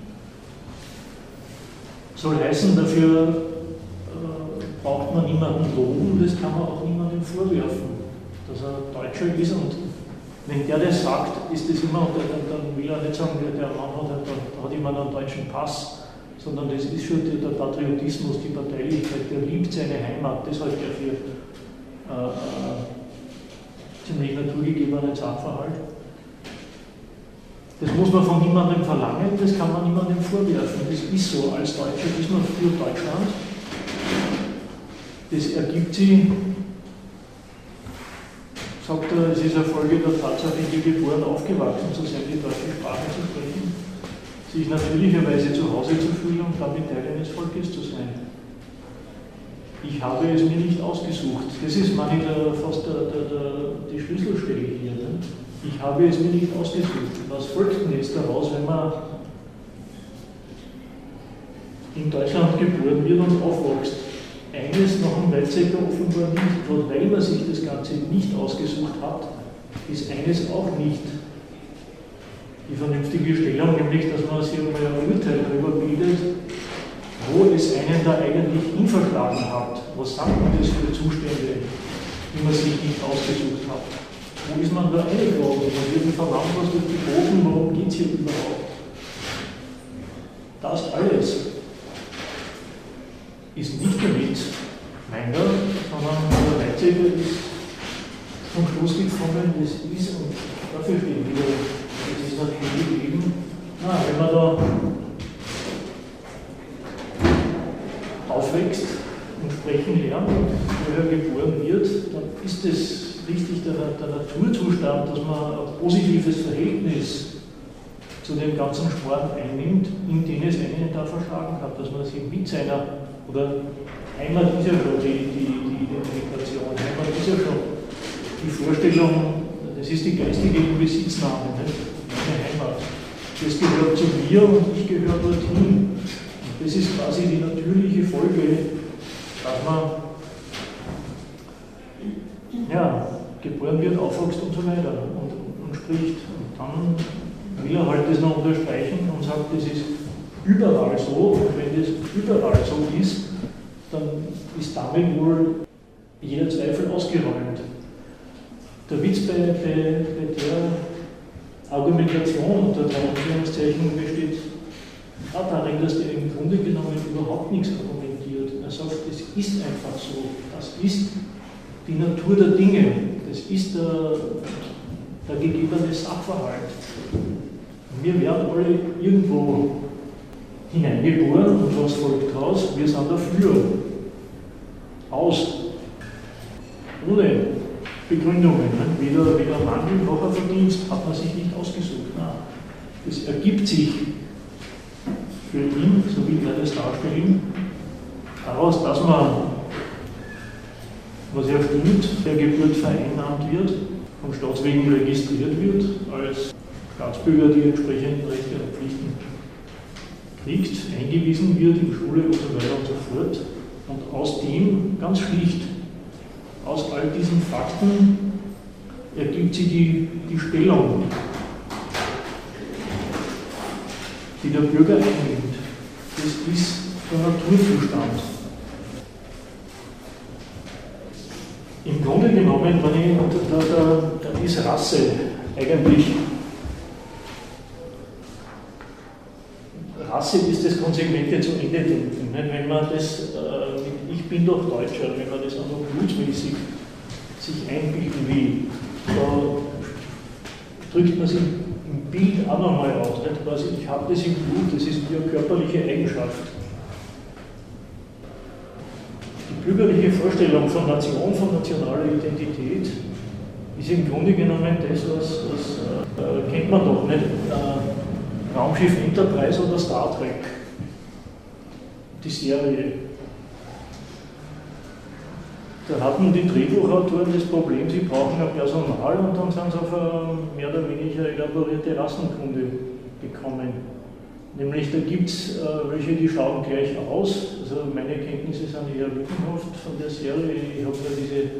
Soll heißen, dafür äh, braucht man niemanden loben, das kann man auch niemandem vorwerfen, dass er Deutscher ist. Und wenn der das sagt, ist das immer, dann, dann will er nicht sagen, der Mann hat, der hat immer einen deutschen Pass, sondern das ist schon der, der Patriotismus, die Parteilichkeit, der liebt seine Heimat, das halte ich für äh, äh, ziemlich naturgegebenen Sachverhalt. Das muss man von niemandem verlangen, das kann man niemandem vorwerfen. Das ist so, als Deutscher ist man für Deutschland. Das ergibt sie, sagt er, es ist eine Folge der Tatsache, hier geboren, aufgewachsen zu sein, die deutsche Sprache zu sprechen, sich natürlicherweise zu Hause zu fühlen und damit Teil eines Volkes zu sein. Ich habe es mir nicht ausgesucht. Das ist meine der, fast der, der, der, die Schlüsselstelle hier. Ne? Ich habe es mir nicht ausgesucht. Was folgt denn jetzt daraus, wenn man in Deutschland geboren wird und aufwächst? Eines nach dem Weizsäcker offenbar nicht, und weil man sich das Ganze nicht ausgesucht hat, ist eines auch nicht die vernünftige Stellung, nämlich dass man sich einmal ein Urteil darüber bildet, wo es einen da eigentlich hinverschlagen hat. Was sagt man das für Zustände, die man sich nicht ausgesucht hat? Wo ist man da eingegangen? Man wird verlangt, was wird geboten, worum geht es hier überhaupt? Das alles ist nicht damit meiner, sondern der Weizsäcker ist zum Schluss gekommen, das ist, und dafür stehen wieder, das ist natürlich eben, na, wenn man da aufwächst und sprechen lernt und vorher geboren wird, dann ist es richtig der, der Naturzustand, dass man ein positives Verhältnis zu dem ganzen Sport einnimmt, in den es einen da verschlagen hat, dass man sich mit seiner, oder Heimat ist ja schon die, die, die Identifikation, Heimat ist ja schon die Vorstellung, das ist die geistige Besitznahme, nicht? Meine Heimat. Das gehört zu mir und ich gehöre dorthin. Und das ist quasi die natürliche Folge, dass man ja, geboren wird, aufwächst und so weiter und, und spricht. Und dann will er halt das noch unterstreichen und sagt, das ist überall so. Und wenn das überall so ist, dann ist damit wohl jeder Zweifel ausgeräumt. Der Witz bei, bei, bei der Argumentation unter drei Anführungszeichen besteht auch darin, dass der im Grunde genommen überhaupt nichts argumentiert. Er sagt, es ist einfach so. Das ist die Natur der Dinge. Das ist der, der gegebene Sachverhalt. Wir werden alle irgendwo hineingeboren und was folgt daraus? Wir sind dafür. Aus. Ohne Begründungen. Ne? Weder, weder Mangel noch ein Verdienst hat man sich nicht ausgesucht. Nein. Es ergibt sich für ihn, so wie er das darstellt, daraus, dass man, was ja stimmt, der Geburt vereinnahmt wird, vom Staatswegen registriert wird, als Staatsbürger die entsprechenden Rechte und Pflichten kriegt, eingewiesen wird in Schule und so weiter und so fort. Und aus dem, ganz schlicht, aus all diesen Fakten ergibt sich die, die Stellung, die der Bürger einnimmt. Das ist der Naturzustand. Im Grunde genommen, wenn ich, da, da, da ist Rasse eigentlich, Rasse ist das konsequente zu Ende denken. Wenn man das, ich bin doch Deutscher, wenn man das auch noch blutsmäßig sich einbilden will, da drückt man sich im Bild auch nochmal aus. Nicht? Quasi, ich habe das im Blut, das ist eine körperliche Eigenschaft. Die bürgerliche Vorstellung von Nation, von nationaler Identität ist im Grunde genommen das, was, was äh, kennt man doch nicht, äh, Raumschiff Enterprise oder Star Trek, die Serie. Da hatten die Drehbuchautoren das Problem, sie brauchen ein Personal und dann sind sie auf eine mehr oder weniger elaborierte Rassenkunde gekommen. Nämlich da gibt es äh, welche, die schauen gleich aus. Also meine Kenntnisse sind eher lückenhaft von der Serie. Ich habe ja diese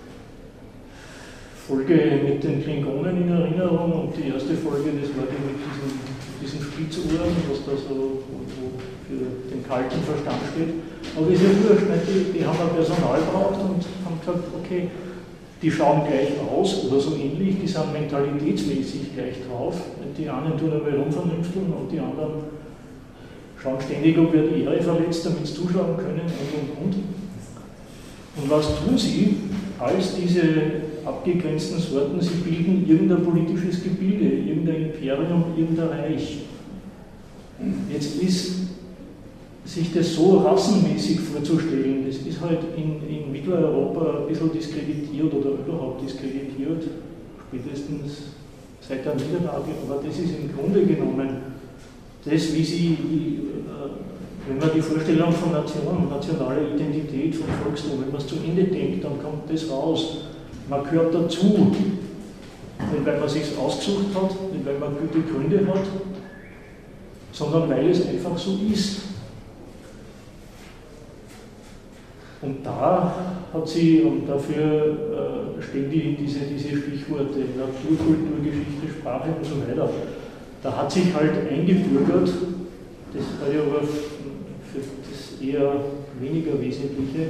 Folge mit den Klingonen in Erinnerung und die erste Folge, das war die mit diesen, diesen Spitzohren, was da so für den kalten Verstand steht. Aber ist ja wurscht, die, die haben ein Personal gebraucht und haben gesagt, okay, die schauen gleich aus oder so ähnlich, die sind mentalitätsmäßig gleich drauf. Die einen tun einmal rumvernünfteln und die anderen schauen ständig, ob wer die Ehre verletzt, damit sie zuschauen können und und und. Und was tun sie als diese abgegrenzten Sorten? Sie bilden irgendein politisches Gebilde, irgendein Imperium, irgendein Reich. Jetzt ist sich das so rassenmäßig vorzustellen, das ist halt in, in Mitteleuropa ein bisschen diskreditiert oder überhaupt diskreditiert, spätestens seit der Niederlage, aber das ist im Grunde genommen das, wie sie, wie, äh, wenn man die Vorstellung von Nation, nationaler Identität, von Volkstum, wenn man es zu Ende denkt, dann kommt das raus. Man gehört dazu, nicht weil man es sich ausgesucht hat, nicht weil man gute Gründe hat, sondern weil es einfach so ist. Und da hat sie, und dafür äh, stehen die, diese, diese Stichworte Natur, Kultur, Geschichte, Sprache und so weiter, da hat sich halt eingebürgert, das war ja aber für das eher weniger Wesentliche,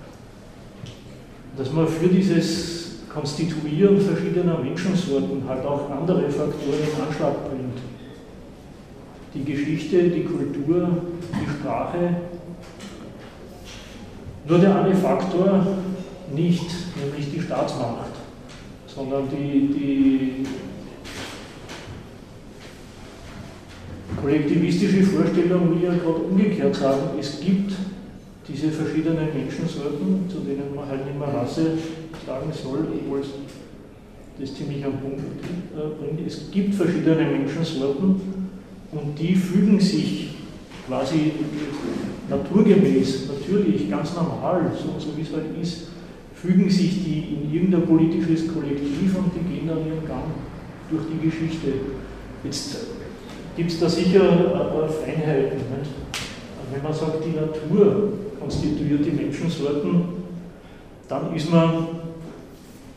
dass man für dieses Konstituieren verschiedener Menschensorten halt auch andere Faktoren in Anschlag bringt. Die Geschichte, die Kultur, die Sprache. Nur der eine Faktor nicht, nämlich die Staatsmacht, sondern die, die kollektivistische Vorstellung will ja gerade umgekehrt sagen, es gibt diese verschiedenen Menschensorten, zu denen man halt nicht mehr Rasse sagen soll, obwohl es das ziemlich am Punkt bringt. Es gibt verschiedene Menschensorten und die fügen sich quasi naturgemäß, natürlich, ganz normal, so, so wie es halt ist, fügen sich die in irgendein politisches Kollektiv und die gehen dann ihren Gang durch die Geschichte. Jetzt gibt es da sicher Feinheiten. Nicht? Wenn man sagt, die Natur konstituiert die Menschensorten, dann ist man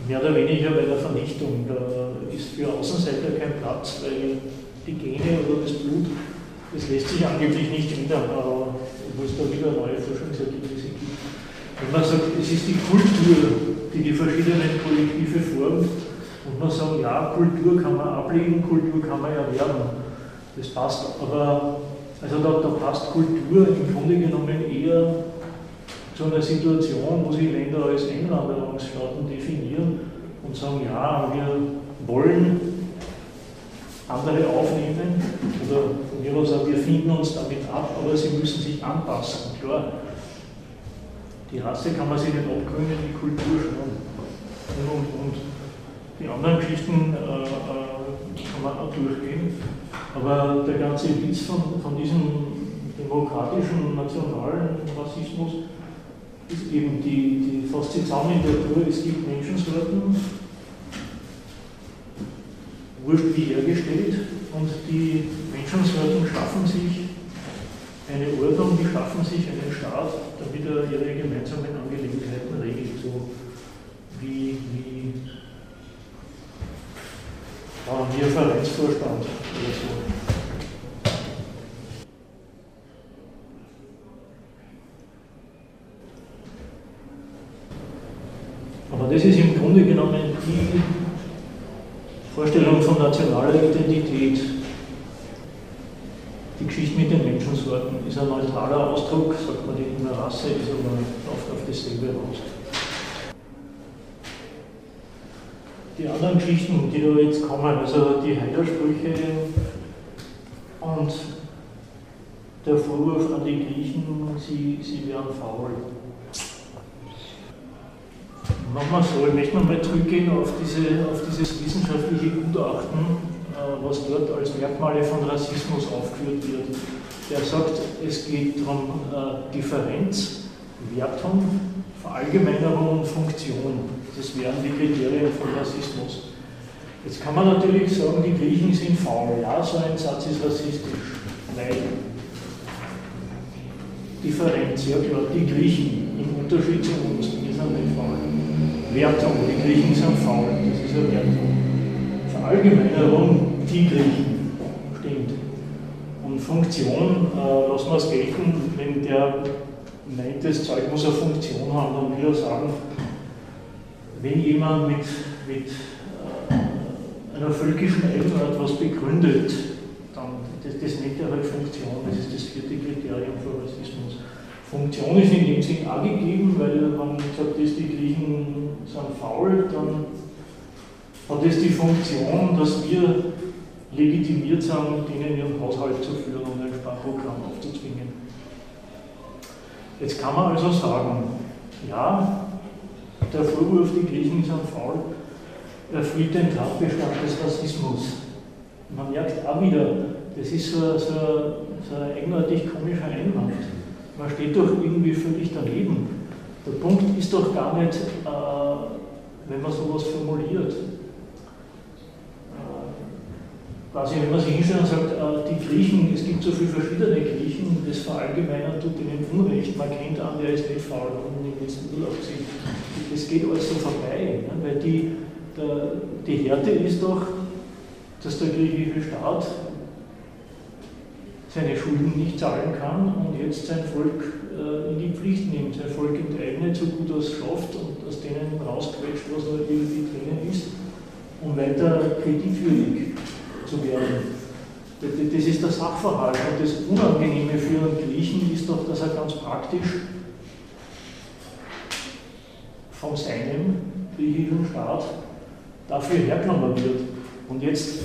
mehr oder weniger bei der Vernichtung. Da ist für Außenseiter kein Platz, weil die Gene oder das Blut, das lässt sich angeblich nicht ändern, aber wo es da wieder neue Forschungsergebnisse gibt. Wenn man sagt, es ist die Kultur, die die verschiedenen Kollektive formt, und man sagt, ja, Kultur kann man ablegen, Kultur kann man erwerben, das passt, aber also da, da passt Kultur im Grunde genommen eher zu einer Situation, wo sich Länder als Einwanderungsstaaten definieren und sagen, ja, wir wollen andere aufnehmen oder von mir aus auch, wir finden uns damit ab, aber sie müssen sich anpassen. Klar, die Rasse kann man sich nicht abgewöhnen, die Kultur schon. Und, und die anderen Geschichten äh, äh, kann man auch durchgehen. Aber der ganze Witz von, von diesem demokratischen, nationalen Rassismus ist eben, die, die fasst sich zusammen in der Tour, es gibt Menschensorten, wurscht wie hergestellt, und die Menschensorten schaffen sich eine Ordnung, die schaffen sich einen Staat, damit er ihre gemeinsamen Angelegenheiten regelt, so wie, wie, ja, wie ein Vereinsvorstand oder so. Aber das ist im Grunde genommen die Vorstellung von nationaler Identität. Die Geschichte mit den Menschensorten ist ein neutraler Ausdruck, sagt man nicht immer Rasse, ist aber oft auf dasselbe raus. Die anderen Geschichten, die da jetzt kommen, also die Heidersprüche und der Vorwurf an die Griechen, sie, sie wären faul. Machen wir so, ich möchte mal zurückgehen auf, diese, auf dieses wissenschaftliche Gutachten, äh, was dort als Merkmale von Rassismus aufgeführt wird. Der sagt, es geht darum, äh, Differenz, Wertung, Verallgemeinerung und Funktion. Das wären die Kriterien von Rassismus. Jetzt kann man natürlich sagen, die Griechen sind faul. Ja, so ein Satz ist rassistisch. Weil Differenz, ja klar, die Griechen im Unterschied zu uns, die sind nicht faul. Wertung, die Griechen sind faul, das ist eine Wertung. Verallgemeinerung, die Griechen, stimmt. Und Funktion, äh, lassen wir es gelten, wenn der meint, das Zeug muss eine Funktion haben, dann will er sagen, wenn jemand mit, mit äh, einer völkischen Eigenart was begründet, dann das, das nennt er halt Funktion, das ist das vierte Kriterium für Rassismus. Funktion ist in dem Sinn auch gegeben, weil man sagt, dass die Griechen sind faul, dann hat es die Funktion, dass wir legitimiert sind, denen ihren Haushalt zu führen und ein Sparprogramm aufzuzwingen. Jetzt kann man also sagen, ja, der Vorwurf, die Griechen sind faul, erfüllt den Tatbestand des Rassismus. Man merkt auch wieder, das ist so, so, so ein eigenartig komischer Einwand. Man steht doch irgendwie völlig daneben. Der Punkt ist doch gar nicht, äh, wenn man sowas formuliert. Äh, quasi, wenn man sich hinstellt und sagt, äh, die Griechen, es gibt so viele verschiedene Griechen, das Verallgemeinern tut ihnen Unrecht. Man kennt an, der ist nicht faul und im letzten Urlaub sind. Das geht alles so vorbei, ne? Weil die, der, die Härte ist doch, dass der griechische Staat seine Schulden nicht zahlen kann und jetzt sein Volk äh, in die Pflicht nimmt, sein Volk enteignet, so gut es schafft und aus denen rausquetscht, was nur irgendwie drinnen ist, um weiter kreditwürdig zu werden. Das, das ist der Sachverhalt. Und das Unangenehme für einen Griechen ist doch, dass er ganz praktisch von seinem griechischen Staat dafür hergenommen wird. Und jetzt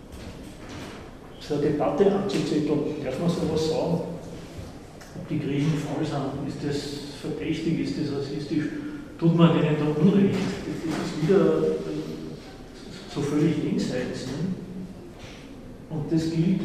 so eine Debatte anzuzetteln, darf man sowas sagen? Ob die Griechen faul sind, ist das verdächtig, ist das rassistisch, tut man denen da Unrecht. Das ist wieder so völlig jenseits. Ne? Und das gilt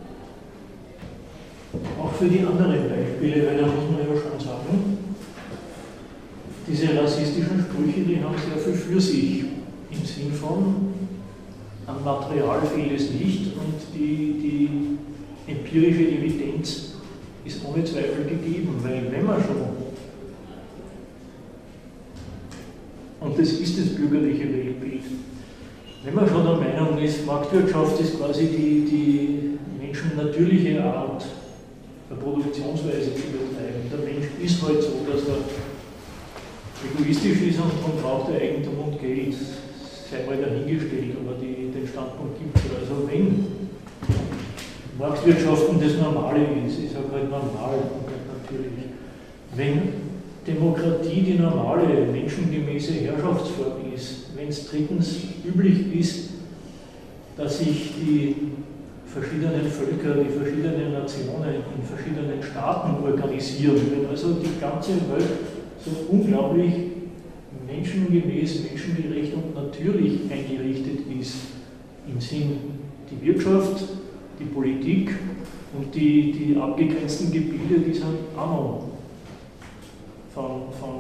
auch für die anderen Beispiele, weil da muss man ja schon sagen, diese rassistischen Sprüche, die haben sehr viel für sich, im Sinn von, an Material fehlt es nicht und die, die empirische Evidenz ist ohne Zweifel gegeben, weil wenn man schon Und das ist das bürgerliche Weltbild. Wenn man schon der Meinung ist, Marktwirtschaft ist quasi die, die menschennatürliche Art, eine Produktionsweise zu betreiben. Der Mensch ist halt so, dass er egoistisch ist und darum braucht er Eigentum und Geld. Sei mal dahingestellt, aber die, den Standpunkt gibt es. Also wenn Marktwirtschaften das Normale ist, ich sage halt normal und nicht natürlich, wenn Demokratie die normale, menschengemäße Herrschaftsform ist, wenn es drittens üblich ist, dass sich die verschiedenen Völker, die verschiedenen Nationen in verschiedenen Staaten organisieren, wenn also die ganze Welt so unglaublich menschengemäß, menschengerecht und natürlich eingerichtet ist, im Sinn die Wirtschaft, die Politik und die, die abgegrenzten Gebiete, die sind auch noch von, von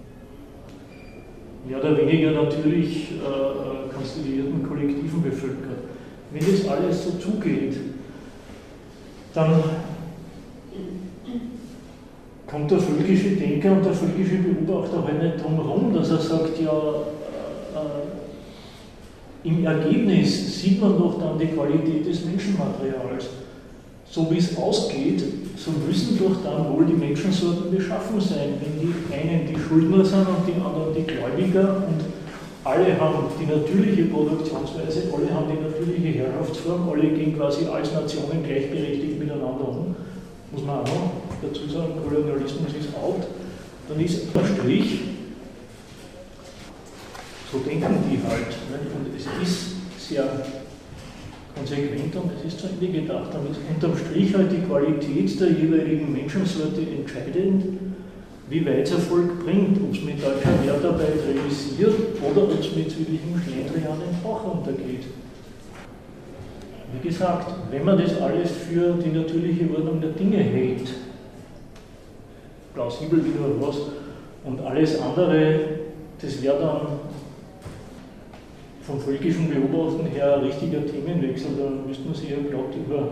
mehr oder weniger natürlich äh, konstituierten Kollektiven bevölkert. Wenn das alles so zugeht, dann kommt der völkische Denker und der völkische Beobachter halt nicht drum herum, dass er sagt, ja, äh, im Ergebnis sieht man doch dann die Qualität des Menschenmaterials. So wie es ausgeht, so müssen doch dann wohl die Menschensorten beschaffen sein, wenn die einen die Schuldner sind und die anderen die Gläubiger und alle haben die natürliche Produktionsweise, alle haben die natürliche Herrschaftsform, alle gehen quasi als Nationen gleichberechtigt miteinander um. Muss man auch noch dazu sagen, Kolonialismus ist out. Dann ist der Strich, so denken die halt. Ne? Und es ist sehr konsequent und es ist zu Ende gedacht. Dann ist unterm Strich halt die Qualität der jeweiligen Menschensorte entscheidend, wie weit es Erfolg bringt, ob es mit deutscher Wertarbeit realisiert oder ob es mit ziemlichem Schlendrian im Bach untergeht. Wie gesagt, wenn man das alles für die natürliche Ordnung der Dinge hält, plausibel wie nur was, und alles andere, das wäre dann vom völkischen Beobachten her ein richtiger Themenwechsel, da müsste man sich ja glatt über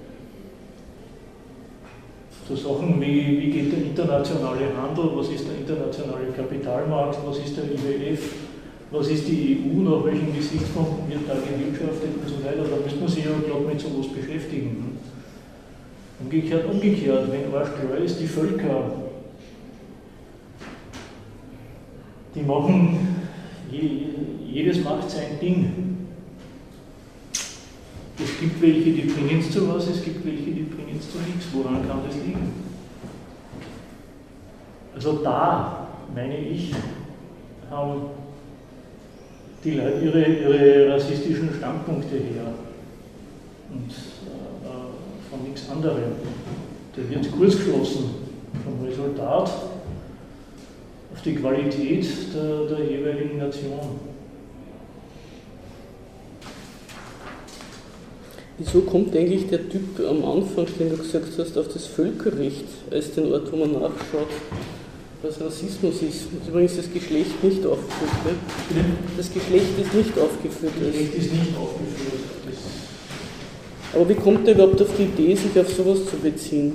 so Sachen wie, wie geht der internationale Handel, was ist der internationale Kapitalmarkt, was ist der I W F, was ist die E U, nach welchen Gesichtspunkten wird da gewirtschaftet und so weiter, da müsste man sich ja glatt mit sowas beschäftigen. Umgekehrt, umgekehrt, wenn arschklar ist, die Völker, die machen, jedes macht sein Ding. Es gibt welche, die bringen es zu was, es gibt welche, die bringen es zu nichts. Woran kann das liegen? Also da, meine ich, haben die Leute ihre, ihre rassistischen Standpunkte her und äh, von nichts anderem. Da wird kurz geschlossen vom Resultat auf die Qualität der, der jeweiligen Nation. Wieso kommt eigentlich der Typ am Anfang, den du gesagt hast, auf das Völkerrecht als den Ort, wo man nachschaut, was Rassismus ist? Und übrigens das Geschlecht nicht aufgeführt. Ne? Das Geschlecht ist nicht aufgeführt. Das Geschlecht ist nicht aufgeführt. Das Aber wie kommt er überhaupt auf die Idee, sich auf sowas zu beziehen?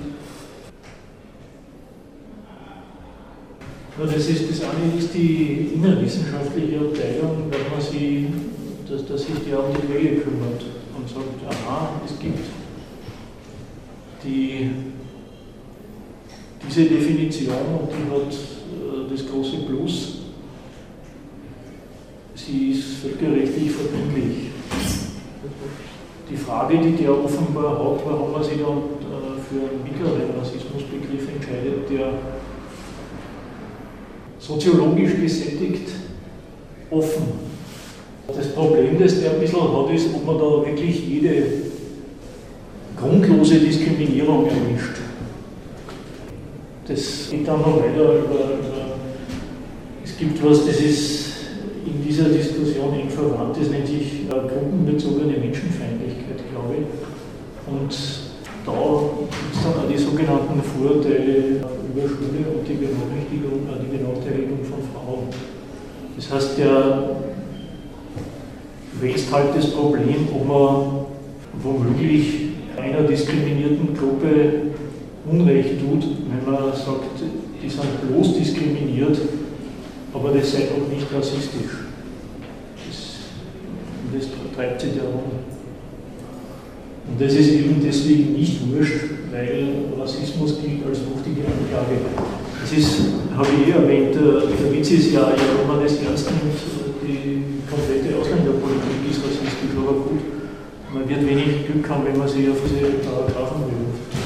Ja, das, ist, das eine ist die innerwissenschaftliche Abteilung, weil man sie, dass, dass sich die um die Quelle kümmert und sagt, aha, es gibt die, diese Definition und die hat äh, das große Plus, sie ist völkerrechtlich verbindlich. Die Frage, die der offenbar hat, warum man sich dann äh, für einen mittleren Rassismusbegriff entscheidet, der soziologisch gesättigt, offen. Das Problem, das der ein bisschen hat, ist, ob man da wirklich jede grundlose Diskriminierung erwischt. Das geht dann noch weiter über, über, es gibt was, das ist in dieser Diskussion eng verwandt, das nennt sich äh, gruppenbezogene Menschenfeindlichkeit, glaube ich. Und da gibt es dann auch die sogenannten Vorurteile über Schule und die Benachrichtigung, die Benachteiligung von Frauen. Das heißt, der wälzt halt das Problem, ob man womöglich einer diskriminierten Gruppe Unrecht tut, wenn man sagt, die sind bloß diskriminiert, aber das sei doch nicht rassistisch. Das, das treibt sich darum. Und das ist eben deswegen nicht wurscht, weil Rassismus gilt als wuchtige Anklage. Das ist, habe ich eh erwähnt, der, der Witz ist ja, ja, wenn man das ernst nimmt, die komplette Ausländerpolitik ist rassistisch, aber gut, man wird wenig Glück haben, wenn man sich auf diese Paragraphen beruft.